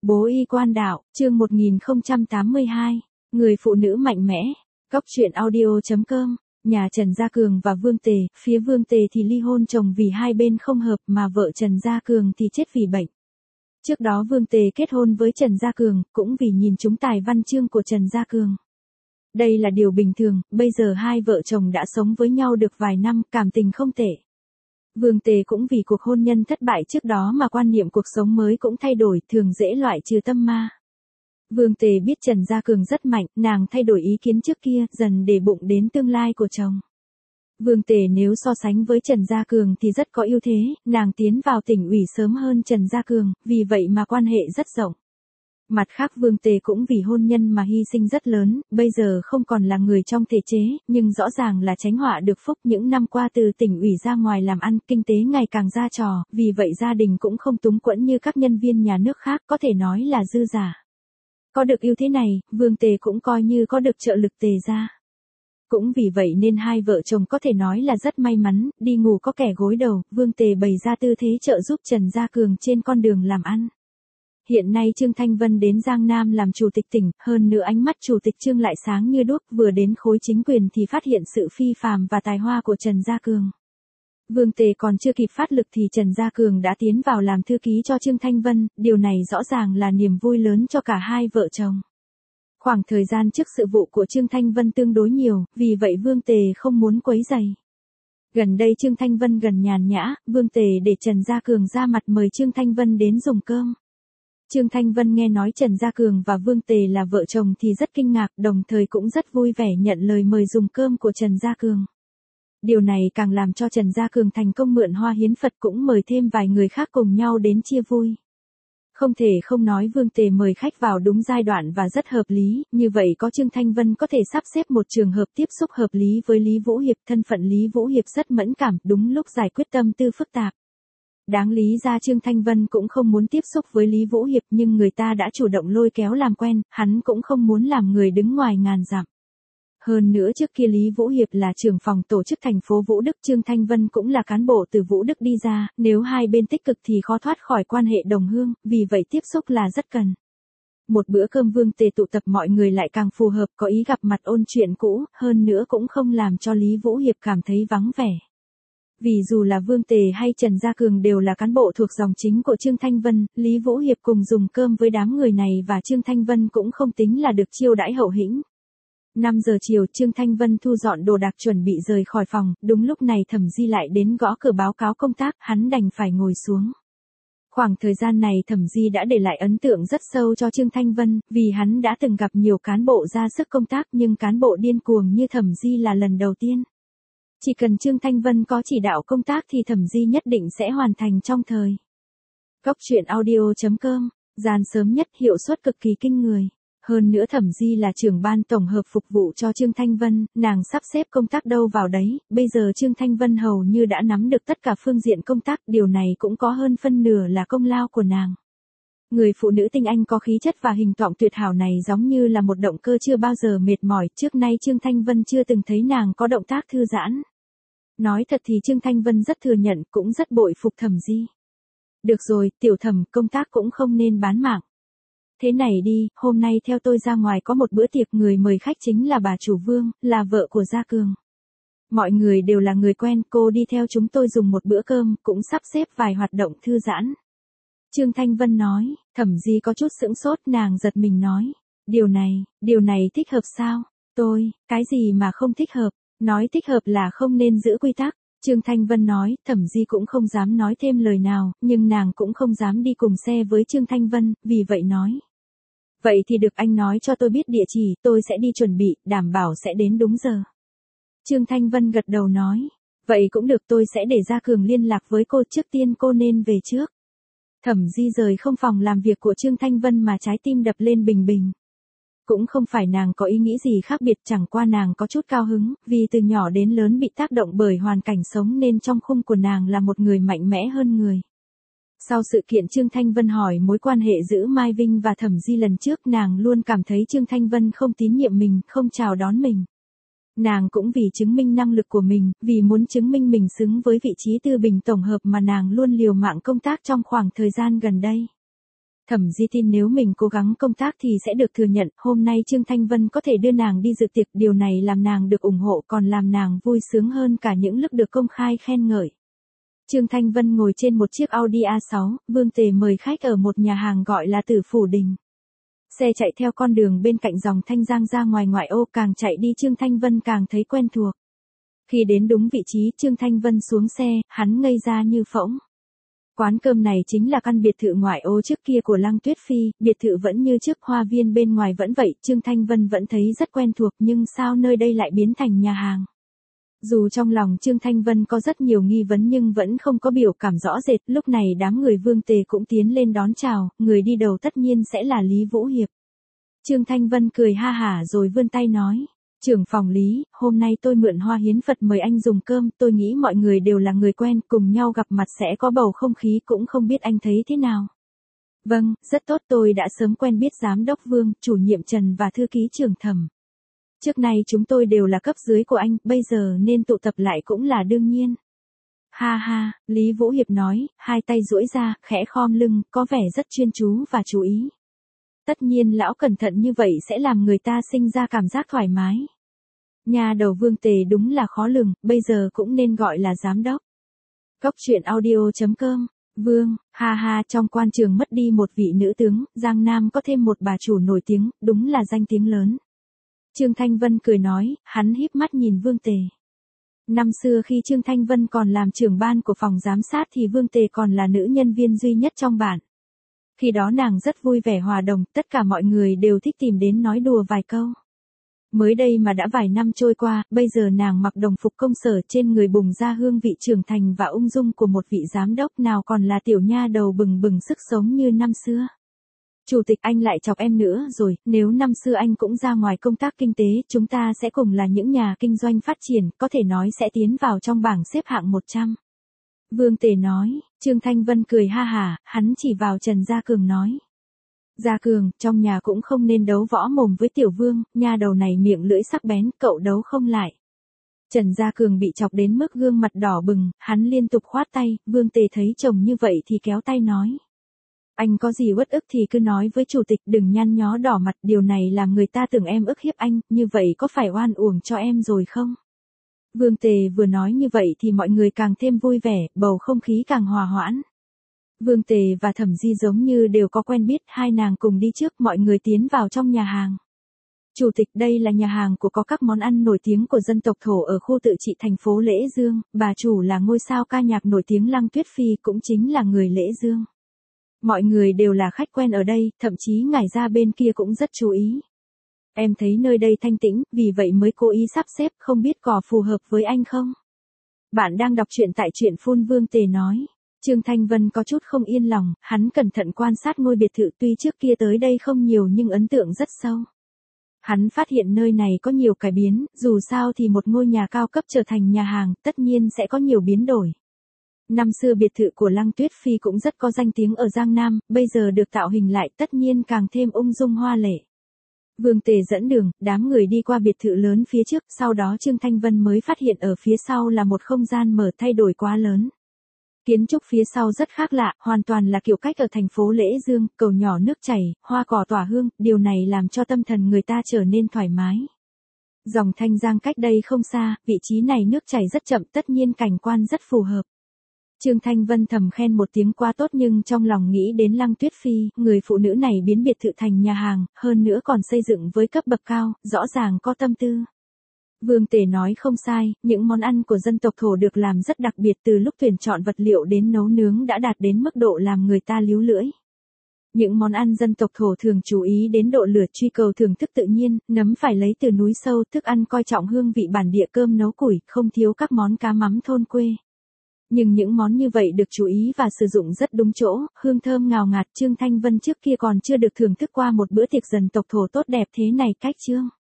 Bố y quan đạo, chương 1082, người phụ nữ mạnh mẽ, Cóc truyện audio.com, nhà Trần Gia Cường và Vương Tề, phía Vương Tề thì ly hôn chồng vì hai bên không hợp mà vợ Trần Gia Cường thì chết vì bệnh. Trước đó Vương Tề kết hôn với Trần Gia Cường, cũng vì nhìn trúng tài văn chương của Trần Gia Cường. Đây là điều bình thường, bây giờ hai vợ chồng đã sống với nhau được vài năm, cảm tình không tệ. Vương Tề cũng vì cuộc hôn nhân thất bại trước đó mà quan niệm cuộc sống mới cũng thay đổi, thường dễ loại trừ tâm ma. Vương Tề biết Trần Gia Cường rất mạnh, nàng thay đổi ý kiến trước kia, dần để bụng đến tương lai của chồng. Vương Tề nếu so sánh với Trần Gia Cường thì rất có ưu thế, nàng tiến vào tỉnh ủy sớm hơn Trần Gia Cường, vì vậy mà quan hệ rất rộng. Mặt khác Vương Tề cũng vì hôn nhân mà hy sinh rất lớn, bây giờ không còn là người trong thể chế, nhưng rõ ràng là tránh họa được phúc. Những năm qua từ tỉnh ủy ra ngoài làm ăn, kinh tế ngày càng ra trò, vì vậy gia đình cũng không túng quẫn như các nhân viên nhà nước khác, có thể nói là dư giả. Có được ưu thế này, Vương Tề cũng coi như có được trợ lực Tề gia. Cũng vì vậy nên hai vợ chồng có thể nói là rất may mắn, đi ngủ có kẻ gối đầu, Vương Tề bày ra tư thế trợ giúp Trần Gia Cường trên con đường làm ăn. Hiện nay Trương Thanh Vân đến Giang Nam làm chủ tịch tỉnh, hơn nữa ánh mắt chủ tịch Trương lại sáng như đuốc, vừa đến khối chính quyền thì phát hiện sự phi phàm và tài hoa của Trần Gia Cường. Vương Tề còn chưa kịp phát lực thì Trần Gia Cường đã tiến vào làm thư ký cho Trương Thanh Vân, điều này rõ ràng là niềm vui lớn cho cả hai vợ chồng. Khoảng thời gian trước sự vụ của Trương Thanh Vân tương đối nhiều, vì vậy Vương Tề không muốn quấy rầy. Gần đây Trương Thanh Vân gần nhàn nhã, Vương Tề để Trần Gia Cường ra mặt mời Trương Thanh Vân đến dùng cơm. Trương Thanh Vân nghe nói Trần Gia Cường và Vương Tề là vợ chồng thì rất kinh ngạc, đồng thời cũng rất vui vẻ nhận lời mời dùng cơm của Trần Gia Cường. Điều này càng làm cho Trần Gia Cường thành công mượn hoa hiến Phật, cũng mời thêm vài người khác cùng nhau đến chia vui. Không thể không nói Vương Tề mời khách vào đúng giai đoạn và rất hợp lý, như vậy có Trương Thanh Vân có thể sắp xếp một trường hợp tiếp xúc hợp lý với Lý Vũ Hiệp, thân phận Lý Vũ Hiệp rất mẫn cảm, đúng lúc giải quyết tâm tư phức tạp. Đáng lý ra Trương Thanh Vân cũng không muốn tiếp xúc với Lý Vũ Hiệp, nhưng người ta đã chủ động lôi kéo làm quen, hắn cũng không muốn làm người đứng ngoài ngàn dặm. Hơn nữa trước kia Lý Vũ Hiệp là trưởng phòng tổ chức thành phố Vũ Đức, Trương Thanh Vân cũng là cán bộ từ Vũ Đức đi ra, nếu hai bên tích cực thì khó thoát khỏi quan hệ đồng hương, vì vậy tiếp xúc là rất cần. Một bữa cơm Vương Tề tụ tập mọi người lại càng phù hợp, có ý gặp mặt ôn chuyện cũ, hơn nữa cũng không làm cho Lý Vũ Hiệp cảm thấy vắng vẻ. Vì dù là Vương Tề hay Trần Gia Cường đều là cán bộ thuộc dòng chính của Trương Thanh Vân, Lý Vũ Hiệp cùng dùng cơm với đám người này và Trương Thanh Vân cũng không tính là được chiêu đãi hậu hĩnh. 5 giờ chiều Trương Thanh Vân thu dọn đồ đạc chuẩn bị rời khỏi phòng, đúng lúc này Thẩm Di lại đến gõ cửa báo cáo công tác, hắn đành phải ngồi xuống. Khoảng thời gian này Thẩm Di đã để lại ấn tượng rất sâu cho Trương Thanh Vân, vì hắn đã từng gặp nhiều cán bộ ra sức công tác nhưng cán bộ điên cuồng như Thẩm Di là lần đầu tiên. Chỉ cần Trương Thanh Vân có chỉ đạo công tác thì Thẩm Di nhất định sẽ hoàn thành trong thời. Cóc truyện audio.com, gian sớm nhất, hiệu suất cực kỳ kinh người. Hơn nữa Thẩm Di là trưởng ban tổng hợp phục vụ cho Trương Thanh Vân, nàng sắp xếp công tác đâu vào đấy, bây giờ Trương Thanh Vân hầu như đã nắm được tất cả phương diện công tác, điều này cũng có hơn phân nửa là công lao của nàng. Người phụ nữ tinh anh có khí chất và hình tượng tuyệt hảo này giống như là một động cơ chưa bao giờ mệt mỏi, trước nay Trương Thanh Vân chưa từng thấy nàng có động tác thư giãn. Nói thật thì Trương Thanh Vân rất thừa nhận, cũng rất bội phục Thẩm Di. Được rồi, tiểu Thẩm, công tác cũng không nên bán mạng. Thế này đi, hôm nay theo tôi ra ngoài có một bữa tiệc, người mời khách chính là bà chủ Vương, là vợ của Gia Cường. Mọi người đều là người quen, cô đi theo chúng tôi dùng một bữa cơm, cũng sắp xếp vài hoạt động thư giãn. Trương Thanh Vân nói, Thẩm Di có chút sững sốt, nàng giật mình nói. Điều này thích hợp sao? Cái gì mà không thích hợp? Nói thích hợp là không nên giữ quy tắc. Trương Thanh Vân nói, Thẩm Di cũng không dám nói thêm lời nào, nhưng nàng cũng không dám đi cùng xe với Trương Thanh Vân, vì vậy nói. Vậy thì được, anh nói cho tôi biết địa chỉ, tôi sẽ đi chuẩn bị, đảm bảo sẽ đến đúng giờ. Trương Thanh Vân gật đầu nói, vậy cũng được, tôi sẽ để Gia Cường liên lạc với cô, trước tiên cô nên về trước. Thẩm Di rời không phòng làm việc của Trương Thanh Vân mà trái tim đập lên bình bình. Cũng không phải nàng có ý nghĩ gì khác biệt, chẳng qua nàng có chút cao hứng, vì từ nhỏ đến lớn bị tác động bởi hoàn cảnh sống nên trong khung của nàng là một người mạnh mẽ hơn người. Sau sự kiện Trương Thanh Vân hỏi mối quan hệ giữa Mai Vinh và Thẩm Di lần trước, nàng luôn cảm thấy Trương Thanh Vân không tín nhiệm mình, không chào đón mình. Nàng cũng vì chứng minh năng lực của mình, vì muốn chứng minh mình xứng với vị trí tư bình tổng hợp mà nàng luôn liều mạng công tác trong khoảng thời gian gần đây. Thẩm Di tin nếu mình cố gắng công tác thì sẽ được thừa nhận, hôm nay Trương Thanh Vân có thể đưa nàng đi dự tiệc, điều này làm nàng được ủng hộ còn làm nàng vui sướng hơn cả những lúc được công khai khen ngợi. Trương Thanh Vân ngồi trên một chiếc Audi A6, Vương Tề mời khách ở một nhà hàng gọi là Tử Phủ Đình. Xe chạy theo con đường bên cạnh dòng Thanh Giang ra ngoài ngoại ô, càng chạy đi Trương Thanh Vân càng thấy quen thuộc. Khi đến đúng vị trí Trương Thanh Vân xuống xe, hắn ngây ra như phỗng. Quán cơm này chính là căn biệt thự ngoại ô trước kia của Lăng Tuyết Phi, biệt thự vẫn như trước, hoa viên bên ngoài vẫn vậy, Trương Thanh Vân vẫn thấy rất quen thuộc nhưng sao nơi đây lại biến thành nhà hàng. Dù trong lòng Trương Thanh Vân có rất nhiều nghi vấn nhưng vẫn không có biểu cảm rõ rệt, lúc này đám người Vương Tề cũng tiến lên đón chào, người đi đầu tất nhiên sẽ là Lý Vũ Hiệp. Trương Thanh Vân cười ha hả rồi vươn tay nói. Trưởng phòng Lý, hôm nay tôi mượn Hoa Hiến Phật mời anh dùng cơm, tôi nghĩ mọi người đều là người quen, cùng nhau gặp mặt sẽ có bầu không khí, cũng không biết anh thấy thế nào. Vâng, rất tốt, tôi đã sớm quen biết giám đốc Vương, chủ nhiệm Trần và thư ký trưởng Thẩm. Trước nay chúng tôi đều là cấp dưới của anh, bây giờ nên tụ tập lại cũng là đương nhiên. Ha ha, Lý Vũ Hiệp nói, hai tay duỗi ra, khẽ khom lưng, có vẻ rất chuyên chú và chú ý. Tất nhiên lão cẩn thận như vậy sẽ làm người ta sinh ra cảm giác thoải mái. Nhà đầu Vương Tề đúng là khó lường, bây giờ cũng nên gọi là giám đốc. Cốc truyện audio.com. Vương, ha ha, trong quan trường mất đi một vị nữ tướng, Giang Nam có thêm một bà chủ nổi tiếng, đúng là danh tiếng lớn. Trương Thanh Vân cười nói, hắn híp mắt nhìn Vương Tề. Năm xưa khi Trương Thanh Vân còn làm trưởng ban của phòng giám sát thì Vương Tề còn là nữ nhân viên duy nhất trong bản. Khi đó nàng rất vui vẻ hòa đồng, tất cả mọi người đều thích tìm đến nói đùa vài câu. Mới đây mà đã vài năm trôi qua, bây giờ nàng mặc đồng phục công sở, trên người bùng ra hương vị trưởng thành và ung dung của một vị giám đốc, nào còn là tiểu nha đầu bừng bừng sức sống như năm xưa. Chủ tịch, anh lại chọc em nữa rồi, nếu năm xưa anh cũng ra ngoài công tác kinh tế, chúng ta sẽ cùng là những nhà kinh doanh phát triển, có thể nói sẽ tiến vào trong bảng xếp hạng 100. Vương Tề nói. Trương Thanh Vân cười ha hả, hắn chỉ vào Trần Gia Cường nói. Gia Cường, trong nhà cũng không nên đấu võ mồm với Tiểu Vương, nha đầu này miệng lưỡi sắc bén, cậu đấu không lại. Trần Gia Cường bị chọc đến mức gương mặt đỏ bừng, hắn liên tục khoát tay, Vương Tề thấy chồng như vậy thì kéo tay nói. Anh có gì uất ức thì cứ nói với chủ tịch, đừng nhăn nhó đỏ mặt, điều này làm người ta tưởng em ức hiếp anh, như vậy có phải oan uổng cho em rồi không? Vương Tề vừa nói như vậy thì mọi người càng thêm vui vẻ, bầu không khí càng hòa hoãn. Vương Tề và Thẩm Di giống như đều có quen biết, hai nàng cùng đi trước, mọi người tiến vào trong nhà hàng. Chủ tịch, đây là nhà hàng của có các món ăn nổi tiếng của dân tộc Thổ ở khu tự trị thành phố Lễ Dương, bà chủ là ngôi sao ca nhạc nổi tiếng Lăng Tuyết Phi, cũng chính là người Lễ Dương. Mọi người đều là khách quen ở đây, thậm chí ngài ra bên kia cũng rất chú ý. Em thấy nơi đây thanh tĩnh, vì vậy mới cố ý sắp xếp, không biết có phù hợp với anh không? Bạn đang đọc truyện tại truyện phun. Vương Tề nói. Trương Thanh Vân có chút không yên lòng, hắn cẩn thận quan sát ngôi biệt thự, tuy trước kia tới đây không nhiều nhưng ấn tượng rất sâu. Hắn phát hiện nơi này có nhiều cải biến, dù sao thì một ngôi nhà cao cấp trở thành nhà hàng, tất nhiên sẽ có nhiều biến đổi. Năm xưa biệt thự của Lăng Tuyết Phi cũng rất có danh tiếng ở Giang Nam, bây giờ được tạo hình lại tất nhiên càng thêm ung dung hoa lệ. Vương Tề dẫn đường, đám người đi qua biệt thự lớn phía trước, sau đó Trương Thanh Vân mới phát hiện ở phía sau là một không gian mở thay đổi quá lớn. Kiến trúc phía sau rất khác lạ, hoàn toàn là kiểu cách ở thành phố Lễ Dương, cầu nhỏ nước chảy, hoa cỏ tỏa hương, điều này làm cho tâm thần người ta trở nên thoải mái. Dòng Thanh Giang cách đây không xa, vị trí này nước chảy rất chậm, tất nhiên cảnh quan rất phù hợp. Trương Thanh Vân thầm khen một tiếng quá tốt nhưng trong lòng nghĩ đến Lăng Tuyết Phi, người phụ nữ này biến biệt thự thành nhà hàng, hơn nữa còn xây dựng với cấp bậc cao, rõ ràng có tâm tư. Vương Tề nói không sai, những món ăn của dân tộc Thổ được làm rất đặc biệt, từ lúc tuyển chọn vật liệu đến nấu nướng đã đạt đến mức độ làm người ta líu lưỡi. Những món ăn dân tộc Thổ thường chú ý đến độ lửa, truy cầu thưởng thức tự nhiên, nấm phải lấy từ núi sâu, thức ăn coi trọng hương vị bản địa, cơm nấu củi, không thiếu các món cá mắm thôn quê. Nhưng những món như vậy được chú ý và sử dụng rất đúng chỗ, hương thơm ngào ngạt. Trương Thanh Vân trước kia còn chưa được thưởng thức qua một bữa tiệc dân tộc Thổ tốt đẹp thế này cách Trương